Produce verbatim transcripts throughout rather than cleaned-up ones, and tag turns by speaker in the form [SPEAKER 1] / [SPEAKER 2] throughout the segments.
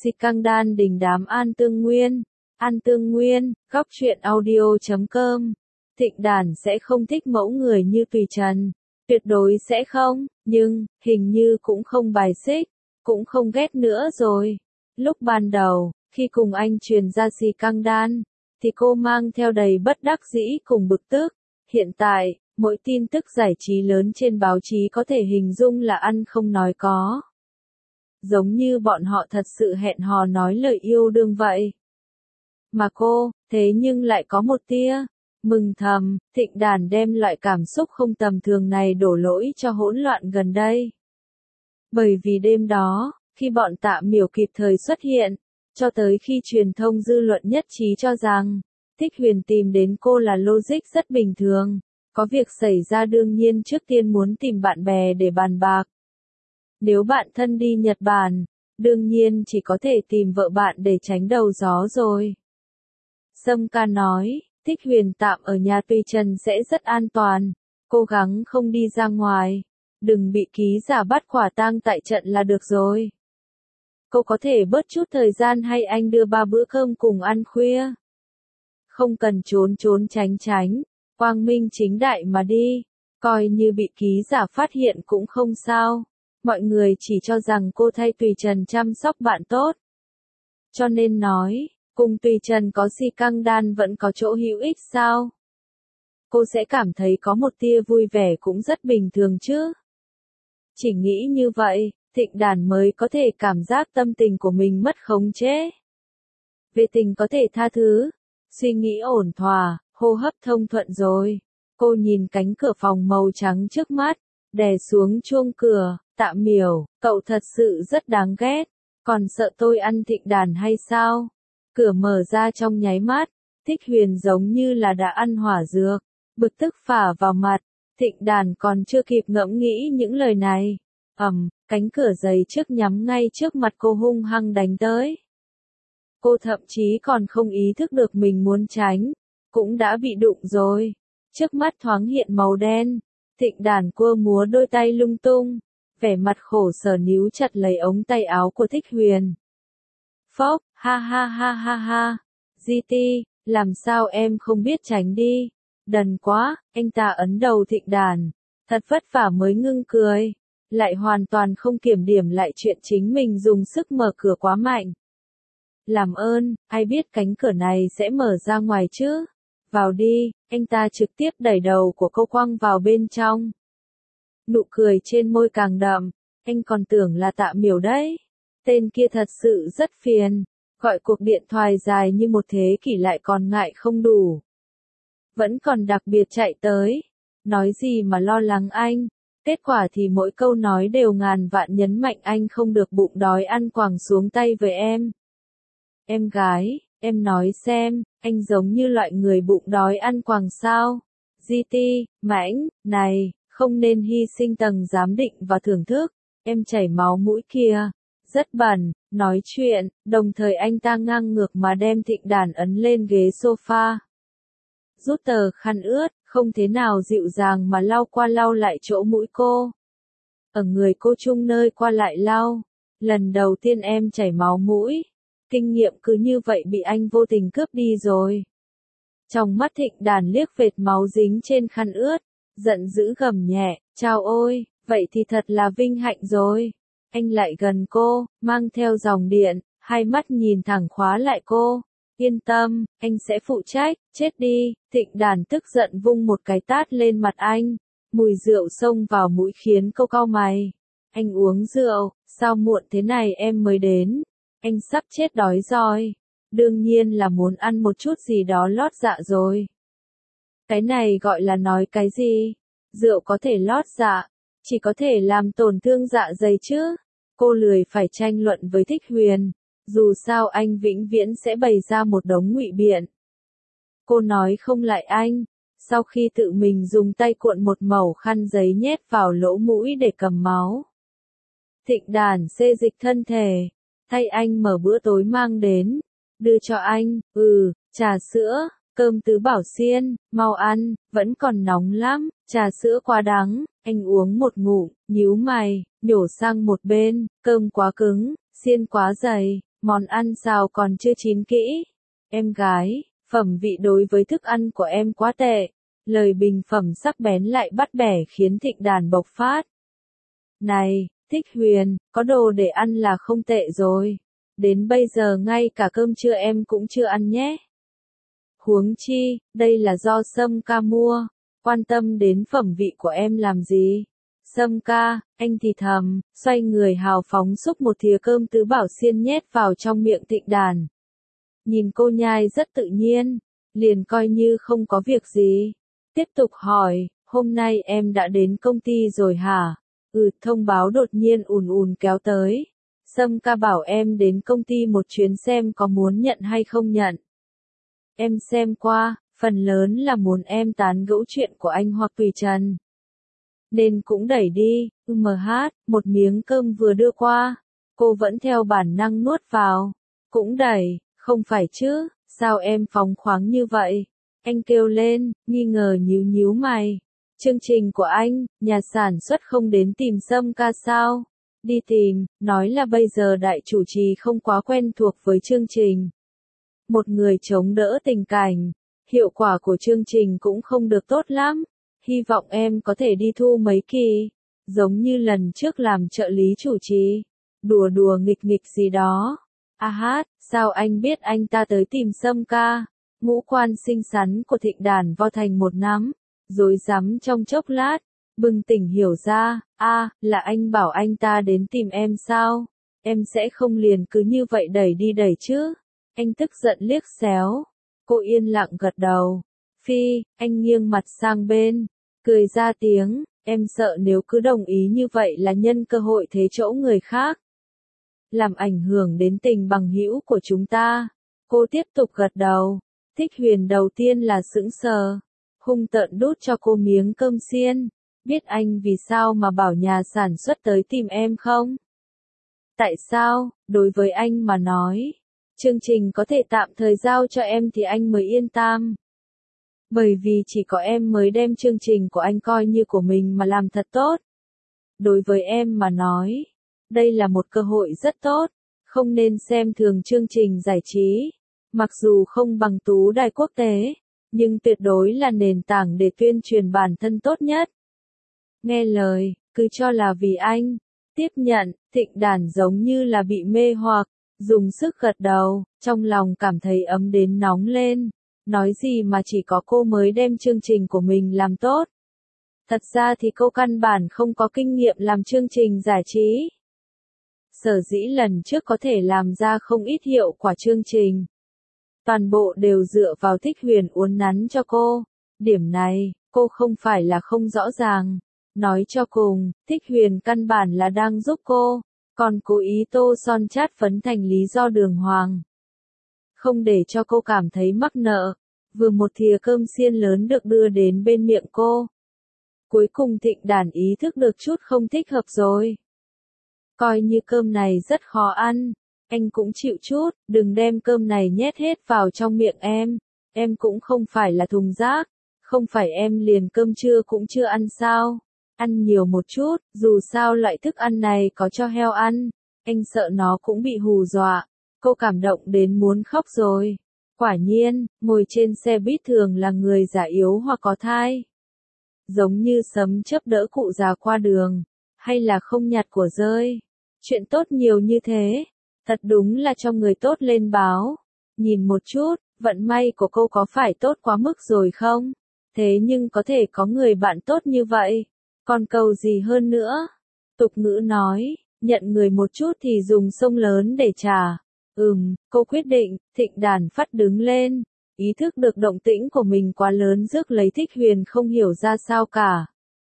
[SPEAKER 1] Si căng đan đình đám An Tương Nguyên. An Tương Nguyên, góc truyện audio chấm com. Thịnh Đản sẽ không thích mẫu người như Tùy Trần. Tuyệt đối sẽ không, nhưng, hình như cũng không bài xích, cũng không ghét nữa rồi. Lúc ban đầu, khi cùng anh truyền ra Si căng đan, thì cô mang theo đầy bất đắc dĩ cùng bực tức. Hiện tại, mỗi tin tức giải trí lớn trên báo chí có thể hình dung là ăn không nói có. Giống như bọn họ thật sự hẹn hò nói lời yêu đương vậy. Mà cô, thế nhưng lại có một tia mừng thầm. Thịnh Đản đem loại cảm xúc không tầm thường này đổ lỗi cho hỗn loạn gần đây. Bởi vì đêm đó, khi bọn Tạ Miểu kịp thời xuất hiện, cho tới khi truyền thông dư luận nhất trí cho rằng, Thích Huyền tìm đến cô là logic rất bình thường, có việc xảy ra đương nhiên trước tiên muốn tìm bạn bè để bàn bạc. Nếu bạn thân đi Nhật Bản, đương nhiên chỉ có thể tìm vợ bạn để tránh đầu gió rồi. Sâm Ca nói, Thích Huyền tạm ở nhà Tùy Trần sẽ rất an toàn, cố gắng không đi ra ngoài, đừng bị ký giả bắt quả tang tại trận là được rồi. Cô có thể bớt chút thời gian hay anh đưa ba bữa cơm cùng ăn khuya. Không cần trốn trốn tránh tránh, quang minh chính đại mà đi, coi như bị ký giả phát hiện cũng không sao. Mọi người chỉ cho rằng cô thay Tùy Trần chăm sóc bạn tốt. Cho nên nói, cùng Tùy Trần có Si căng đan vẫn có chỗ hữu ích sao? Cô sẽ cảm thấy có một tia vui vẻ cũng rất bình thường chứ. Chỉ nghĩ như vậy, Thịnh Đản mới có thể cảm giác tâm tình của mình mất khống chế. Về tình có thể tha thứ, suy nghĩ ổn thỏa, hô hấp thông thuận rồi. Cô nhìn cánh cửa phòng màu trắng trước mắt, đè xuống chuông cửa. Tạ Miểu, cậu thật sự rất đáng ghét, còn sợ tôi ăn Thịnh Đản hay sao? Cửa mở ra trong nháy mắt, Thích Huyền giống như là đã ăn hỏa dược, bực tức phả vào mặt. Thịnh Đản còn chưa kịp ngẫm nghĩ những lời này, ầm, cánh cửa giày trước nhắm ngay trước mặt cô hung hăng đánh tới. Cô thậm chí còn không ý thức được mình muốn tránh, cũng đã bị đụng rồi. Trước mắt thoáng hiện màu đen, Thịnh Đản cua múa đôi tay lung tung, vẻ mặt khổ sở níu chặt lấy ống tay áo của Thích Huyền. Phốc, ha ha ha ha ha, giê tê, làm sao em không biết tránh đi, đần quá, anh ta ấn đầu Thịnh Đản, thật vất vả mới ngưng cười, lại hoàn toàn không kiểm điểm lại chuyện chính mình dùng sức mở cửa quá mạnh. Làm ơn, ai biết cánh cửa này sẽ mở ra ngoài chứ, vào đi, anh ta trực tiếp đẩy đầu của cô quăng vào bên trong. Nụ cười trên môi càng đậm, anh còn tưởng là Tạ Miểu đấy. Tên kia thật sự rất phiền, gọi cuộc điện thoại dài như một thế kỷ lại còn ngại không đủ. Vẫn còn đặc biệt chạy tới, nói gì mà lo lắng anh, kết quả thì mỗi câu nói đều ngàn vạn nhấn mạnh anh không được bụng đói ăn quẳng xuống tay với em. Em gái, em nói xem, anh giống như loại người bụng đói ăn quẳng sao? giê tê, mãnh, này, không nên hy sinh tầng giám định và thưởng thức, em chảy máu mũi kìa, rất bẩn, nói chuyện, đồng thời anh ta ngang ngược mà đem Thịnh Đản ấn lên ghế sofa. Rút tờ khăn ướt, không thế nào dịu dàng mà lau qua lau lại chỗ mũi cô. Ở người cô chung nơi qua lại lau, lần đầu tiên em chảy máu mũi, kinh nghiệm cứ như vậy bị anh vô tình cướp đi rồi. Trong mắt Thịnh Đản liếc vệt máu dính trên khăn ướt, giận dữ gầm nhẹ, chao ôi, vậy thì thật là vinh hạnh rồi. Anh lại gần cô, mang theo dòng điện, hai mắt nhìn thẳng khóa lại cô. Yên tâm, anh sẽ phụ trách, chết đi. Thịnh Đản tức giận vung một cái tát lên mặt anh, mùi rượu xông vào mũi khiến cô cau mày. Anh uống rượu, sao muộn thế này em mới đến? Anh sắp chết đói rồi. Đương nhiên là muốn ăn một chút gì đó lót dạ rồi. Cái này gọi là nói cái gì? Rượu có thể lót dạ, chỉ có thể làm tổn thương dạ dày chứ. Cô lười phải tranh luận với Thích Huyền, dù sao anh vĩnh viễn sẽ bày ra một đống ngụy biện. Cô nói không lại anh, sau khi tự mình dùng tay cuộn một mẩu khăn giấy nhét vào lỗ mũi để cầm máu. Thịnh Đản xê dịch thân thể, thay anh mở bữa tối mang đến, đưa cho anh, ừ, trà sữa. Cơm tứ bảo xiên, mau ăn, vẫn còn nóng lắm, trà sữa quá đắng, anh uống một ngụm, nhíu mày, nhổ sang một bên, cơm quá cứng, xiên quá dày, Món ăn xào còn chưa chín kỹ. Em gái, phẩm vị đối với thức ăn của em quá tệ. Lời bình phẩm sắc bén lại bắt bẻ khiến Thịnh Đàn bộc phát. Này, Thích Huyền, có đồ để ăn là không tệ rồi. Đến bây giờ ngay cả cơm trưa em cũng chưa ăn nhé. Huống chi, đây là do Sâm ca mua, quan tâm đến phẩm vị của em làm gì? Sâm ca, anh thì thầm, xoay người hào phóng xúc một thìa cơm tứ bảo xiên nhét vào trong miệng Thịnh Đàn. Nhìn cô nhai rất tự nhiên, liền coi như không có việc gì. Tiếp tục hỏi, hôm nay em đã đến công ty rồi hả? Ừ, thông báo đột nhiên ùn ùn kéo tới. Sâm ca bảo em đến công ty một chuyến xem có muốn nhận hay không nhận. Em xem qua, phần lớn là muốn em tán gẫu chuyện của anh hoặc Tùy Trần. Nên cũng đẩy đi, ừm hát, một miếng cơm vừa đưa qua. Cô vẫn theo bản năng nuốt vào. Cũng đẩy, không phải chứ, sao em phóng khoáng như vậy? Anh kêu lên, nghi ngờ nhíu nhíu mày. Chương trình của anh, nhà sản xuất không đến tìm Sâm ca sao? Đi tìm, nói là bây giờ đại chủ trì không quá quen thuộc với chương trình. Một người chống đỡ tình cảnh, hiệu quả của chương trình cũng không được tốt lắm. Hy vọng em có thể đi thu mấy kỳ, giống như lần trước làm trợ lý chủ trì. Đùa đùa nghịch nghịch gì đó. A hát, sao anh biết anh ta tới tìm Sâm ca? Ngũ quan xinh xắn của Thịnh Đàn vo thành một nắm, rối rắm trong chốc lát, bừng tỉnh hiểu ra, a, là anh bảo anh ta đến tìm em sao? Em sẽ không liền cứ như vậy đẩy đi đẩy chứ? Anh tức giận liếc xéo. Cô yên lặng gật đầu. Phi, anh nghiêng mặt sang bên, cười ra tiếng, em sợ nếu cứ đồng ý như vậy là nhân cơ hội thế chỗ người khác. Làm ảnh hưởng đến tình bằng hữu của chúng ta. Cô tiếp tục gật đầu. Thích Huyền đầu tiên là sững sờ, hung tợn đút cho cô miếng cơm xiên. Biết anh vì sao mà bảo nhà sản xuất tới tìm em không? Tại sao, đối với anh mà nói, chương trình có thể tạm thời giao cho em thì anh mới yên tâm. Bởi vì chỉ có em mới đem chương trình của anh coi như của mình mà làm thật tốt. Đối với em mà nói, đây là một cơ hội rất tốt, không nên xem thường chương trình giải trí. Mặc dù không bằng tú đài quốc tế, nhưng tuyệt đối là nền tảng để tuyên truyền bản thân tốt nhất. Nghe lời, cứ cho là vì anh. Tiếp nhận, Thịnh Đàn giống như là bị mê hoặc, dùng sức gật đầu, trong lòng cảm thấy ấm đến nóng lên. Nói gì mà chỉ có cô mới đem chương trình của mình làm tốt. Thật ra thì cô căn bản không có kinh nghiệm làm chương trình giải trí. Sở dĩ lần trước có thể làm ra không ít hiệu quả chương trình. Toàn bộ đều dựa vào Thích Huyền uốn nắn cho cô. Điểm này, cô không phải là không rõ ràng. Nói cho cùng, Thích Huyền căn bản là đang giúp cô, còn cố ý tô son chát phấn thành lý do đường hoàng. Không để cho cô cảm thấy mắc nợ. Vừa một thìa cơm xiên lớn được đưa đến bên miệng cô. Cuối cùng Thịnh Đàn ý thức được chút không thích hợp rồi. Coi như cơm này rất khó ăn. Anh cũng chịu chút, đừng đem cơm này nhét hết vào trong miệng em. Em cũng không phải là thùng rác. Không phải em liền cơm trưa cũng chưa ăn sao. Ăn nhiều một chút, dù sao loại thức ăn này có cho heo ăn. Anh sợ nó cũng bị hù dọa. Cô cảm động đến muốn khóc rồi. Quả nhiên, ngồi trên xe buýt thường là người già yếu hoặc có thai. Giống như sấm chớp đỡ cụ già qua đường. Hay là không nhặt của rơi. Chuyện tốt nhiều như thế. Thật đúng là cho người tốt lên báo. Nhìn một chút, vận may của cô có phải tốt quá mức rồi không? Thế nhưng có thể có người bạn tốt như vậy. Còn cầu gì hơn nữa? Tục ngữ nói, nhận người một chút thì dùng sông lớn để trả. Ừm, cô quyết định. Thịnh Đàn phát đứng lên. Ý thức được động tĩnh của mình quá lớn rước lấy Thích Huyền không hiểu ra sao cả.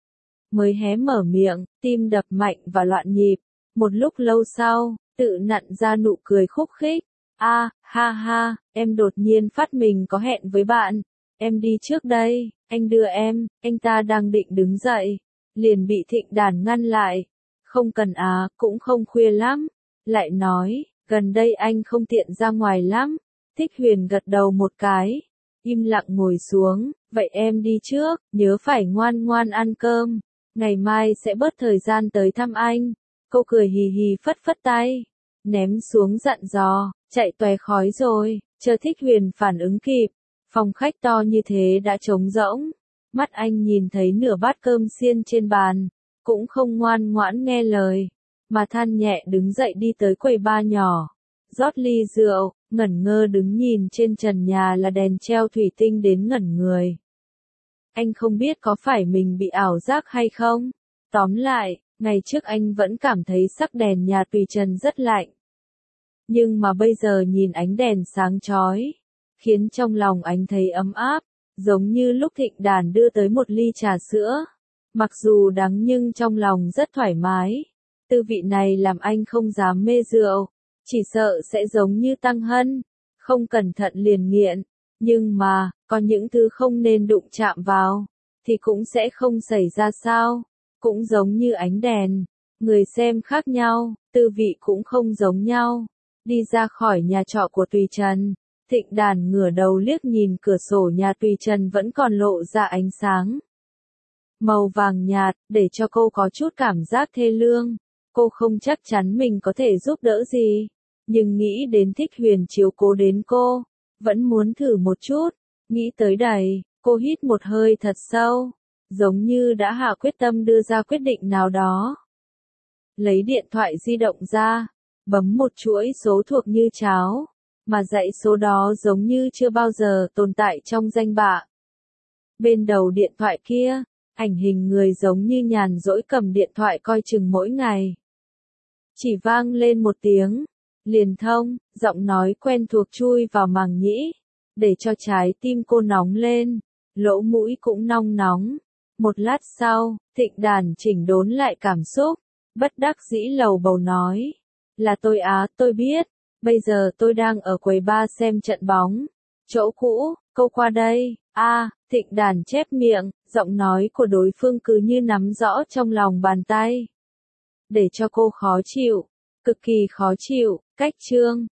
[SPEAKER 1] Mới hé mở miệng, tim đập mạnh và loạn nhịp. Một lúc lâu sau, tự nặn ra nụ cười khúc khích. A, ha ha, em đột nhiên phát mình có hẹn với bạn. Em đi trước đây, anh đưa em. Anh ta đang định đứng dậy. Liền bị Thịnh Đàn ngăn lại. Không cần à, cũng không khuya lắm. Lại nói, gần đây anh không tiện ra ngoài lắm. Thích Huyền gật đầu một cái. Im lặng ngồi xuống. Vậy em đi trước, nhớ phải ngoan ngoan ăn cơm. Ngày mai sẽ bớt thời gian tới thăm anh. Cô cười hì hì phất phất tay. ném xuống dặn dò, chạy tòe khói rồi, chờ Thích Huyền phản ứng kịp. Phòng khách to như thế đã trống rỗng, mắt anh nhìn thấy nửa bát cơm xiên trên bàn, cũng không ngoan ngoãn nghe lời, mà than nhẹ đứng dậy đi tới quầy bar nhỏ, rót ly rượu, ngẩn ngơ đứng nhìn trên trần nhà là đèn treo thủy tinh đến ngẩn người. Anh không biết có phải mình bị ảo giác hay không, tóm lại, ngày trước anh vẫn cảm thấy sắc đèn nhà Tùy Trần rất lạnh. Nhưng mà bây giờ nhìn ánh đèn sáng chói, khiến trong lòng anh thấy ấm áp, giống như lúc Thịnh Đàn đưa tới một ly trà sữa. Mặc dù đắng nhưng trong lòng rất thoải mái. Tư vị này làm anh không dám mê rượu, chỉ sợ sẽ giống như Tăng Hân, không cẩn thận liền nghiện. Nhưng mà, có những thứ không nên đụng chạm vào, thì cũng sẽ không xảy ra sao. Cũng giống như ánh đèn, người xem khác nhau, tư vị cũng không giống nhau. Đi ra khỏi nhà trọ của Tùy Trần, Thịnh Đàn ngửa đầu liếc nhìn cửa sổ nhà Tùy Trần vẫn còn lộ ra ánh sáng màu vàng nhạt, để cho cô có chút cảm giác thê lương. Cô không chắc chắn mình có thể giúp đỡ gì, nhưng nghĩ đến Thích Huyền chiếu cố đến cô, vẫn muốn thử một chút. Nghĩ tới đây, cô hít một hơi thật sâu, giống như đã hạ quyết tâm đưa ra quyết định nào đó. Lấy điện thoại di động ra, bấm một chuỗi số thuộc như cháo, mà dãy số đó giống như chưa bao giờ tồn tại trong danh bạ. Bên đầu điện thoại kia, ảnh hình người giống như nhàn rỗi cầm điện thoại coi chừng mỗi ngày. Chỉ vang lên một tiếng, liền thông, giọng nói quen thuộc chui vào màng nhĩ, để cho trái tim cô nóng lên, lỗ mũi cũng nong nóng. Một lát sau, Thịnh Đàn chỉnh đốn lại cảm xúc, bất đắc dĩ lầu bầu nói, là tôi á, tôi biết, bây giờ tôi đang ở quầy bar xem trận bóng, chỗ cũ, câu qua đây. A, Thịnh Đàn chép miệng, giọng nói của đối phương cứ như nắm rõ trong lòng bàn tay. Để cho cô khó chịu, cực kỳ khó chịu, cách chương.